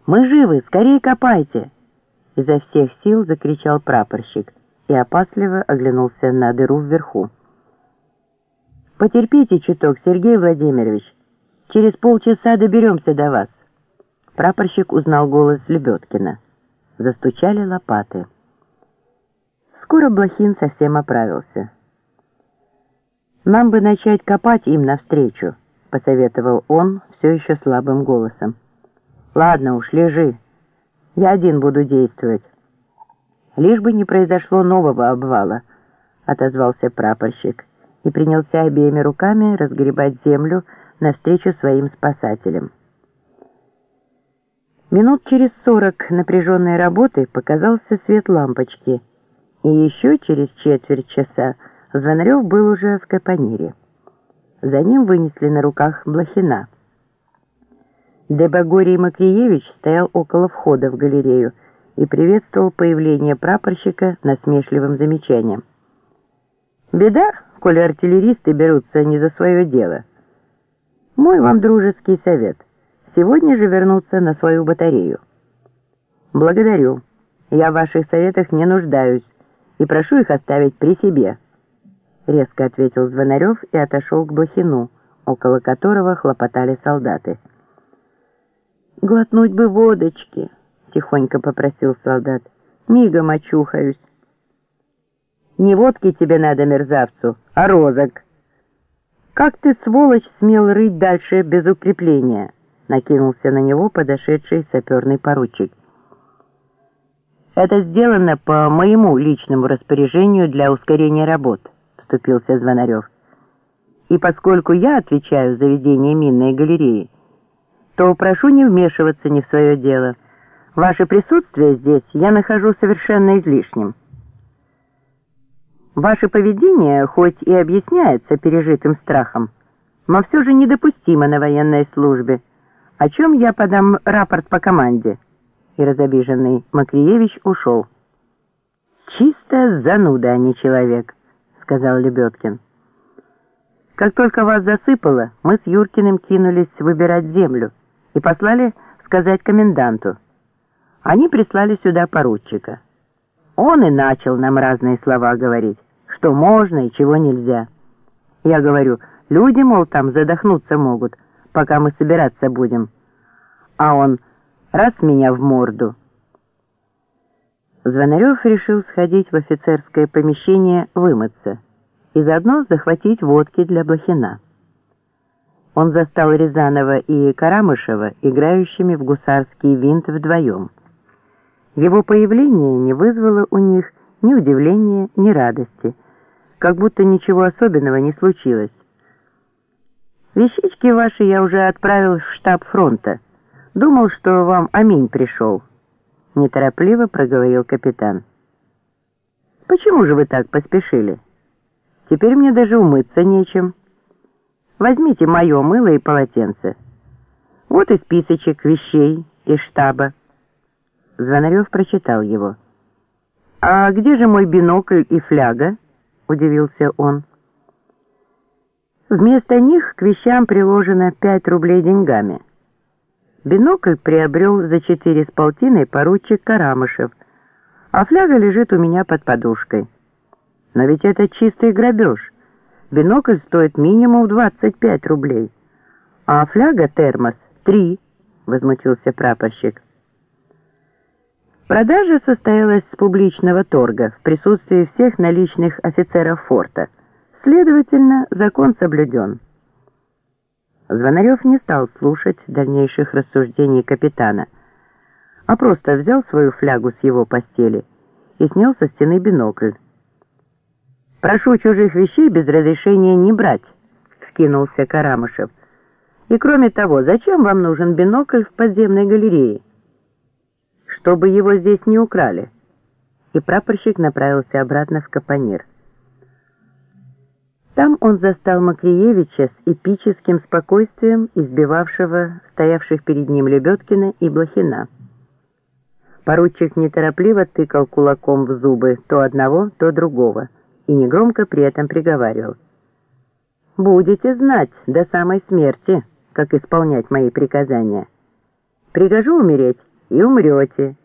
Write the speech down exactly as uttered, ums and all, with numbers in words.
«Мы живы! Скорее копайте!» Изо всех сил закричал прапорщик и опасливо оглянулся на дыру вверху. «Потерпите чуток, Сергей Владимирович. Через полчаса доберемся до вас». Прапорщик узнал голос Лебедкина. Застучали лопаты. Скоро Блохин совсем оправился. «Нам бы начать копать им навстречу», — посоветовал он все еще слабым голосом. «Ладно уж, лежи. Я один буду действовать». «Лишь бы не произошло нового обвала», — отозвался прапорщик и принялся обеими руками разгребать землю навстречу своим спасателям. Минут через сорок напряженной работы показался свет лампочки, и еще через четверть часа Звонарев был уже в капонире. За ним вынесли на руках Блохина. Дебагорий Макриевич стоял около входа в галерею и приветствовал появление прапорщика насмешливым замечанием. «Беда, коли артиллеристы берутся не за свое дело. Мой вам дружеский совет — сегодня же вернуться на свою батарею». «Благодарю. Я в ваших советах не нуждаюсь и прошу их оставить при себе», — резко ответил Звонарев и отошел к Блохину, около которого хлопотали солдаты. «Глотнуть бы водочки», — тихонько попросил солдат. «Мигом очухаюсь». «Не водки тебе надо, мерзавцу, а розок». «Как ты, сволочь, смел рыть дальше без укрепления?» — накинулся на него подошедший саперный поручик. «Это сделано по моему личному распоряжению для ускорения работ», — вступился Звонарев. «И поскольку я отвечаю за ведение минной галереи, то прошу не вмешиваться ни в свое дело. Ваше присутствие здесь я нахожу совершенно излишним. Ваше поведение хоть и объясняется пережитым страхом, но все же недопустимо на военной службе, о чем я подам рапорт по команде». И разобиженный Макриевич ушел. «Чисто зануда, а не человек», — сказал Лебедкин. «Как только вас засыпало, мы с Юркиным кинулись выбирать землю и послали сказать коменданту. Они прислали сюда поручика. Он и начал нам разные слова говорить, что можно и чего нельзя. Я говорю, люди, мол, там задохнуться могут, пока мы собираться будем. А он раз меня в морду». Звонарев решил сходить в офицерское помещение вымыться и заодно захватить водки для Блохина. Он застал Рязанова и Карамышева играющими в гусарский винт вдвоем. Его появление не вызвало у них ни удивления, ни радости, как будто ничего особенного не случилось. «Вещички ваши я уже отправил в штаб фронта. Думал, что вам Аминь пришел», — неторопливо проговорил капитан. «Почему же вы так поспешили? Теперь мне даже умыться нечем. Возьмите мое мыло и полотенце. Вот и списочек вещей из штаба». Звонарев прочитал его. «А где же мой бинокль и фляга?» — удивился он. «Вместо них к вещам приложено пять рублей деньгами. Бинокль приобрел за четыре с полтиной поручик Карамышев, а фляга лежит у меня под подушкой. Но ведь это чистый грабеж. Бинокль стоит минимум двадцать пять рублей, а фляга термос — три», — возмутился прапорщик. Продажа состоялась с публичного торга в присутствии всех наличных офицеров форта. Следовательно, закон соблюден. Звонарев не стал слушать дальнейших рассуждений капитана, а просто взял свою флягу с его постели и снял со стены бинокль. «Прошу чужих вещей без разрешения не брать», — вскинулся Карамышев. «И кроме того, зачем вам нужен бинокль в подземной галерее?» «Чтобы его здесь не украли». И прапорщик направился обратно в капонир. Там он застал Макриевича с эпическим спокойствием избивавшего стоявших перед ним Лебедкина и Блохина. Поручик неторопливо тыкал кулаком в зубы то одного, то другого и негромко при этом приговаривал: «Будете знать до самой смерти, как исполнять мои приказания. Прикажу умереть, и умрете.